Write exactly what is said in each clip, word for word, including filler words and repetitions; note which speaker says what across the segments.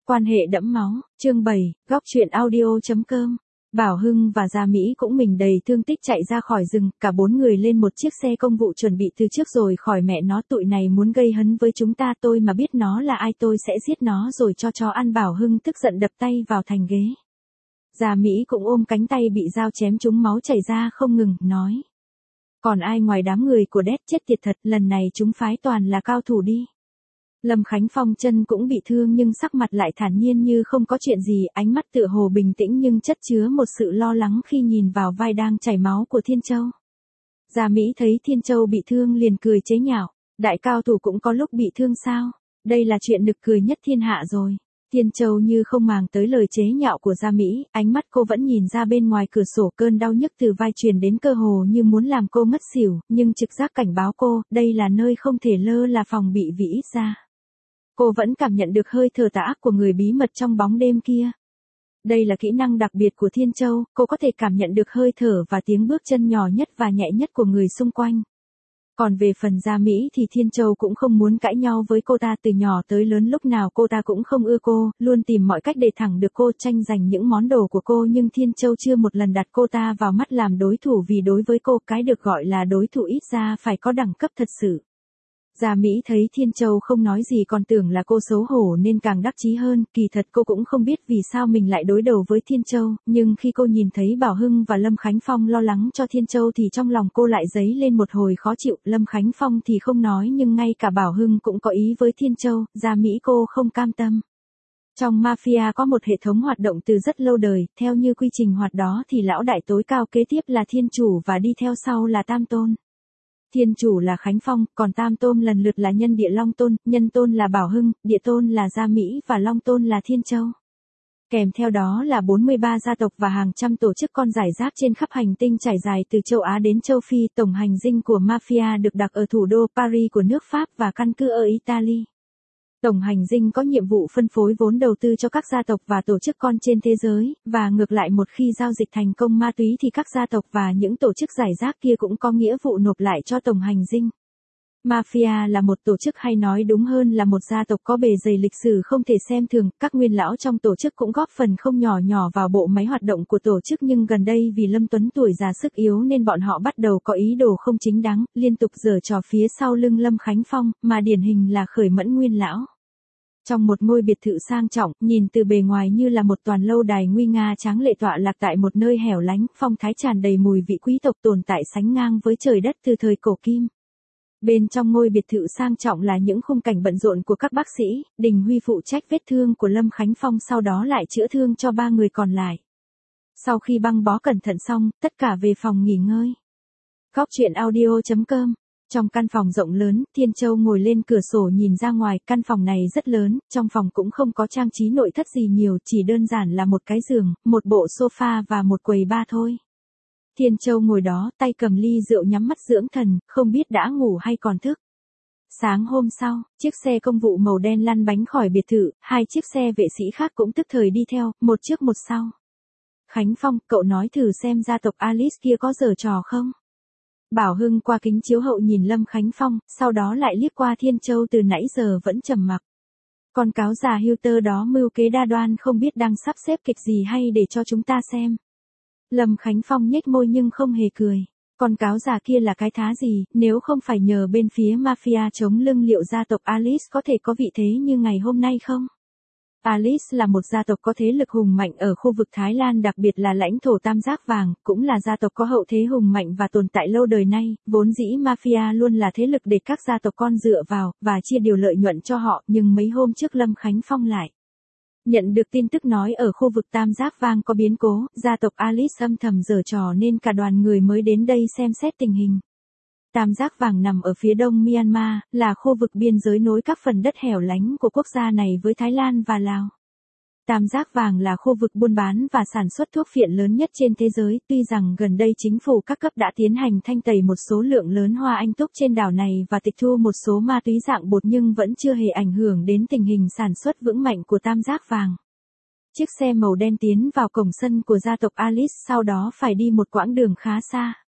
Speaker 1: Quan hệ đẫm máu, chương bảy, góc truyện audio chấm com. Bảo Hưng và Gia Mỹ cũng mình đầy thương tích chạy ra khỏi rừng, cả bốn người lên một chiếc xe công vụ chuẩn bị từ trước rồi khỏi. Mẹ nó, tụi này muốn gây hấn với chúng ta, tôi mà biết nó là ai tôi sẽ giết nó rồi cho chó ăn. Bảo Hưng tức giận đập tay vào thành ghế. Gia Mỹ cũng ôm cánh tay bị dao chém trúng máu chảy ra không ngừng, nói. Còn ai ngoài đám người của đét, chết tiệt thật, lần này chúng phái toàn là cao thủ đi. Lâm Khánh Phong chân cũng bị thương nhưng sắc mặt lại thản nhiên như không có chuyện gì, ánh mắt tựa hồ bình tĩnh nhưng chất chứa một sự lo lắng khi nhìn vào vai đang chảy máu của Thiên Châu. Gia Mỹ thấy Thiên Châu bị thương liền cười chế nhạo, đại cao thủ cũng có lúc bị thương sao, đây là chuyện nực cười nhất thiên hạ rồi. Thiên Châu như không màng tới lời chế nhạo của Gia Mỹ, ánh mắt cô vẫn nhìn ra bên ngoài cửa sổ. Cơn đau nhức từ vai truyền đến cơ hồ như muốn làm cô ngất xỉu, nhưng trực giác cảnh báo cô, đây là nơi không thể lơ là phòng bị vì ít ra. Cô vẫn cảm nhận được hơi thở tà ác của người bí mật trong bóng đêm kia. Đây là kỹ năng đặc biệt của Thiên Châu, cô có thể cảm nhận được hơi thở và tiếng bước chân nhỏ nhất và nhẹ nhất của người xung quanh. Còn về phần Gia Mỹ thì Thiên Châu cũng không muốn cãi nhau với cô ta. Từ nhỏ tới lớn lúc nào cô ta cũng không ưa cô, luôn tìm mọi cách để thẳng được cô, tranh giành những món đồ của cô. Nhưng Thiên Châu chưa một lần đặt cô ta vào mắt làm đối thủ, vì đối với cô cái được gọi là đối thủ ít ra phải có đẳng cấp thật sự. Gia Mỹ thấy Thiên Châu không nói gì còn tưởng là cô xấu hổ nên càng đắc chí hơn, kỳ thật cô cũng không biết vì sao mình lại đối đầu với Thiên Châu, nhưng khi cô nhìn thấy Bảo Hưng và Lâm Khánh Phong lo lắng cho Thiên Châu thì trong lòng cô lại dấy lên một hồi khó chịu. Lâm Khánh Phong thì không nói nhưng ngay cả Bảo Hưng cũng có ý với Thiên Châu, Gia Mỹ cô không cam tâm. Trong mafia có một hệ thống hoạt động từ rất lâu đời, theo như quy trình hoạt đó thì lão đại tối cao kế tiếp là Thiên Chủ và đi theo sau là Tam Tôn. Thiên Chủ là Khánh Phong, còn Tam Tôn lần lượt là Nhân Địa Long Tôn, Nhân Tôn là Bảo Hưng, Địa Tôn là Gia Mỹ và Long Tôn là Thiên Châu. Kèm theo đó là bốn mươi ba gia tộc và hàng trăm tổ chức con rải rác trên khắp hành tinh trải dài từ châu Á đến châu Phi. Tổng hành dinh của mafia được đặt ở thủ đô Paris của nước Pháp và căn cứ ở Italy. Tổng hành dinh có nhiệm vụ phân phối vốn đầu tư cho các gia tộc và tổ chức con trên thế giới, và ngược lại một khi giao dịch thành công ma túy thì các gia tộc và những tổ chức rải rác kia cũng có nghĩa vụ nộp lại cho tổng hành dinh. Mafia là một tổ chức, hay nói đúng hơn là một gia tộc có bề dày lịch sử không thể xem thường. Các nguyên lão trong tổ chức cũng góp phần không nhỏ nhỏ vào bộ máy hoạt động của tổ chức, nhưng gần đây vì Lâm Tuấn tuổi già sức yếu nên bọn họ bắt đầu có ý đồ không chính đáng, liên tục giở trò phía sau lưng Lâm Khánh Phong, mà điển hình là Khởi Mẫn nguyên lão. Trong một ngôi biệt thự sang trọng, nhìn từ bề ngoài như là một toàn lâu đài nguy nga tráng lệ tọa lạc tại một nơi hẻo lánh, phong thái tràn đầy mùi vị quý tộc tồn tại sánh ngang với trời đất từ thời cổ kim. Bên trong ngôi biệt thự sang trọng là những khung cảnh bận rộn của các bác sĩ. Đình Huy phụ trách vết thương của Lâm Khánh Phong, sau đó lại chữa thương cho ba người còn lại. Sau khi băng bó cẩn thận xong, tất cả về phòng nghỉ ngơi. Góc truyện audio chấm com. Trong căn phòng rộng lớn, Thiên Châu ngồi lên cửa sổ nhìn ra ngoài. Căn phòng này rất lớn, trong phòng cũng không có trang trí nội thất gì nhiều, chỉ đơn giản là một cái giường, một bộ sofa và một quầy bar thôi. Thiên Châu ngồi đó, tay cầm ly rượu nhắm mắt dưỡng thần, không biết đã ngủ hay còn thức. Sáng hôm sau, chiếc xe công vụ màu đen lăn bánh khỏi biệt thự, hai chiếc xe vệ sĩ khác cũng tức thời đi theo, một trước một sau. Khánh Phong, cậu nói thử xem gia tộc Alice kia có giở trò không? Bảo Hưng qua kính chiếu hậu nhìn Lâm Khánh Phong, sau đó lại liếc qua Thiên Châu từ nãy giờ vẫn trầm mặc. Con cáo già hưu tơ đó mưu kế đa đoan không biết đang sắp xếp kịch gì hay để cho chúng ta xem. Lâm Khánh Phong nhếch môi nhưng không hề cười. Con cáo già kia là cái thá gì, nếu không phải nhờ bên phía mafia chống lưng liệu gia tộc Alice có thể có vị thế như ngày hôm nay không? Alice là một gia tộc có thế lực hùng mạnh ở khu vực Thái Lan, đặc biệt là lãnh thổ Tam Giác Vàng, cũng là gia tộc có hậu thế hùng mạnh và tồn tại lâu đời nay. Vốn dĩ mafia luôn là thế lực để các gia tộc con dựa vào, và chia điều lợi nhuận cho họ, nhưng mấy hôm trước Lâm Khánh Phong lại nhận được tin tức nói ở khu vực Tam Giác Vàng có biến cố, gia tộc Alice âm thầm giở trò nên cả đoàn người mới đến đây xem xét tình hình. Tam Giác Vàng nằm ở phía đông Myanmar, là khu vực biên giới nối các phần đất hẻo lánh của quốc gia này với Thái Lan và Lào. Tam Giác Vàng là khu vực buôn bán và sản xuất thuốc phiện lớn nhất trên thế giới, tuy rằng gần đây chính phủ các cấp đã tiến hành thanh tẩy một số lượng lớn hoa anh túc trên đảo này và tịch thu một số ma túy dạng bột, nhưng vẫn chưa hề ảnh hưởng đến tình hình sản xuất vững mạnh của Tam Giác Vàng. Chiếc xe màu đen tiến vào cổng sân của gia tộc Alice, sau đó phải đi một quãng đường khá xa.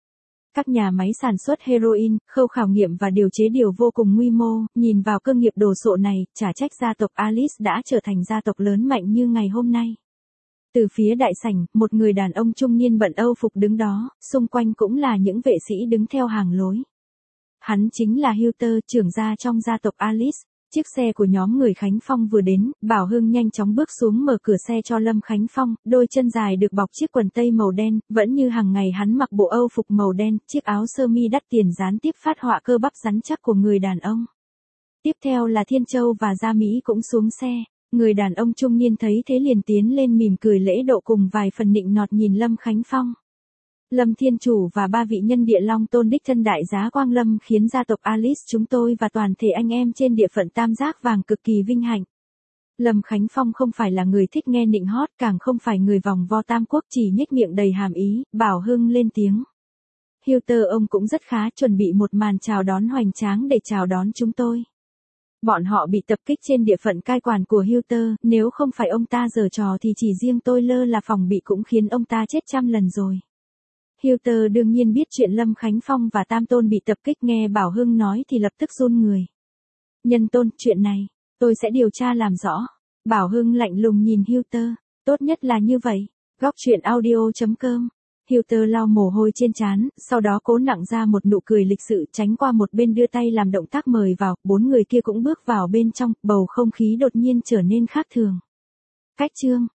Speaker 1: Các nhà máy sản xuất heroin, khâu khảo nghiệm và điều chế điều vô cùng quy mô, nhìn vào cơ nghiệp đồ sộ này, chả trách gia tộc Alice đã trở thành gia tộc lớn mạnh như ngày hôm nay. Từ phía đại sảnh, một người đàn ông trung niên bận âu phục đứng đó, xung quanh cũng là những vệ sĩ đứng theo hàng lối. Hắn chính là Hilter, trưởng gia trong gia tộc Alice. Chiếc xe của nhóm người Khánh Phong vừa đến, Bảo Hưng nhanh chóng bước xuống mở cửa xe cho Lâm Khánh Phong, đôi chân dài được bọc chiếc quần tây màu đen, vẫn như hàng ngày hắn mặc bộ âu phục màu đen, chiếc áo sơ mi đắt tiền gián tiếp phát họa cơ bắp rắn chắc của người đàn ông. Tiếp theo là Thiên Châu và Gia Mỹ cũng xuống xe, người đàn ông trung niên thấy thế liền tiến lên mỉm cười lễ độ cùng vài phần nịnh nọt nhìn Lâm Khánh Phong. Lâm Thiên Chủ và ba vị nhân địa Long Tôn đích thân đại giá Quang Lâm khiến gia tộc Alice chúng tôi và toàn thể anh em trên địa phận Tam Giác Vàng cực kỳ vinh hạnh. Lâm Khánh Phong không phải là người thích nghe nịnh hót, càng không phải người vòng vo tam quốc, chỉ nhếch miệng đầy hàm ý. Bảo Hưng lên tiếng. Hilter ông cũng rất khá, chuẩn bị một màn chào đón hoành tráng để chào đón chúng tôi. Bọn họ bị tập kích trên địa phận cai quản của Hilter, nếu không phải ông ta giở trò thì chỉ riêng tôi lơ là phòng bị cũng khiến ông ta chết trăm lần rồi. Hilter đương nhiên biết chuyện Lâm Khánh Phong và Tam Tôn bị tập kích, nghe Bảo Hưng nói thì lập tức run người. Nhân Tôn, chuyện này, tôi sẽ điều tra làm rõ. Bảo Hưng lạnh lùng nhìn Hilter, tốt nhất là như vậy. Góc truyện audio chấm com. Hilter lau mồ hôi trên trán, sau đó cố nặng ra một nụ cười lịch sự, tránh qua một bên đưa tay làm động tác mời vào, bốn người kia cũng bước vào bên trong, bầu không khí đột nhiên trở nên khác thường. Cách chương